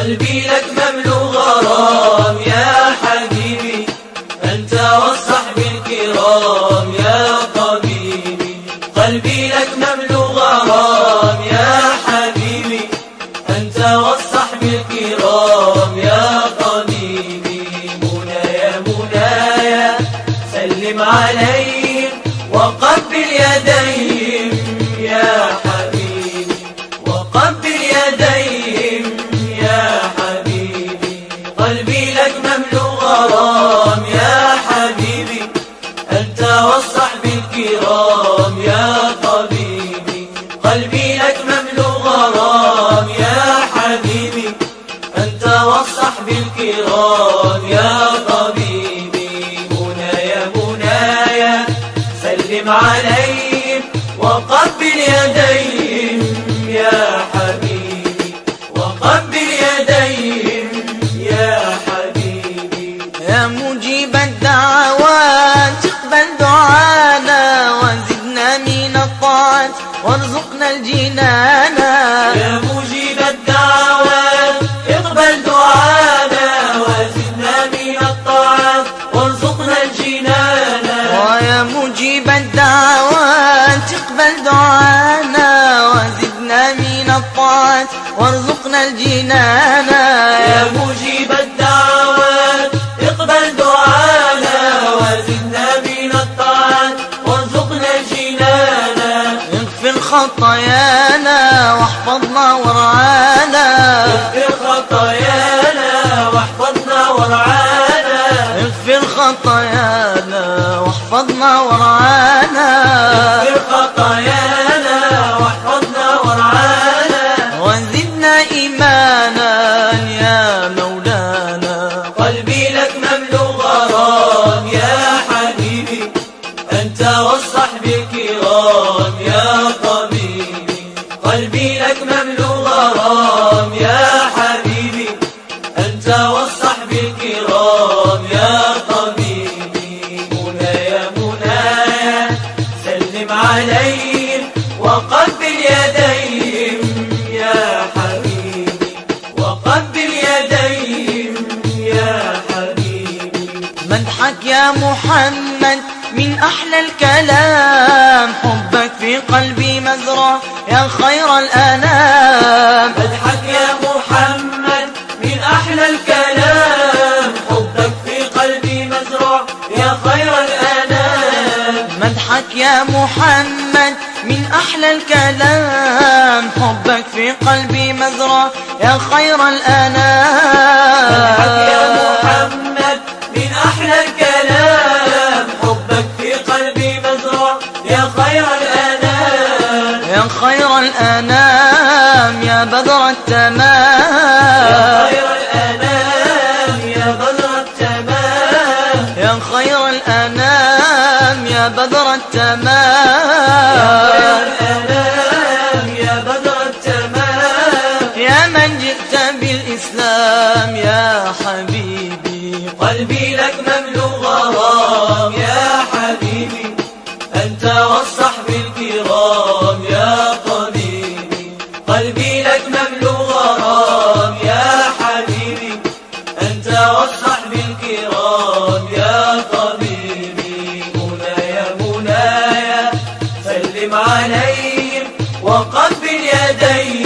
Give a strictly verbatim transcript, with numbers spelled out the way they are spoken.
قلبي لك مملو غرام يا حبيبي، أنت والصحب الكرام يا طبيبي. قلبي لك مملو غرام يا حبيبي، أنت والصحب الكرام يا طبيبي. منايا منايا سلم عليهم وقبل يديهم يا حبيبي، وقبل يديهم يا حبيبي. قلبي لك مملو غرام يا حبيبي، أنت والصحب الكرام يا طبيبي. قلبي لك مملو غرام يا حبيبي، أنت والصحب الكرام يا طبيبي. منايا منايا سلم عليهم وقبل يديهم يا حبيبي، وقبل يديهم يا حبيبي. يا مجيب الدعوات اقبل دعانا وزدنا من الطاعات وارزقنا الجنان. يا مجيب الدعوات اقبل دعانا وزدنا من الطاعات وارزقنا الجنان. ويا مجيب الدعوات اقبل دعانا وزدنا من الطاعات وارزقنا الجنان. يا مجيب الدعوات اقبل دعانا وزدنا من الطاعات وارزقنا الجنان. اغفر خطايانا واحفظنا ورعانا، اغفر خطايانا واحفظنا ورعانا. اغفر خطايانا واحفظنا ورعانا، اغفر خطايانا واحفظنا ورعانا. وزدنا إيمانا يا مولانا. قلبي لك مملو غرام يا حبيبي، أنت والصحب الكرام يا طبيبي. قلبي لك مملو غرام يا حبيبي، أنت والصحب الكرام يا طبيبي. منايا منايا سلم عليهم وقبل يديهم يا حبيبي، وقبل يديهم يا حبيبي. مدحك يا محمد من أحلى الكلام، حبك في قلبي مزرعة يا خير الأنام. مدحك يا محمد من أحلى الكلام، حبك في قلبي مزروع يا خير الأنام. مدحك يا محمد من أحلى الكلام، حبك في قلبي مزرعة يا خير الأنام. مدحك يا محمد من أحلى الكلام، حبك في قلبي مزروع يا خير الأنام. يا خير الأنام يا بدر التمام، يا خير الأنام يا بدر التمام. يا خير الأنام يا بدر التمام. يا خير الأنام يا بدر التمام. يا من جئت بالإسلام يا حبيبي. قلبي لك مملو غرام يا حبيبي، أنت والصحب الكرام يا طبيبي. قلبي لك مملو غرام يا حبيبي، أنت والصحب الكرام يا طبيبي. منايا منايا سلم عليهم وقبل يديهم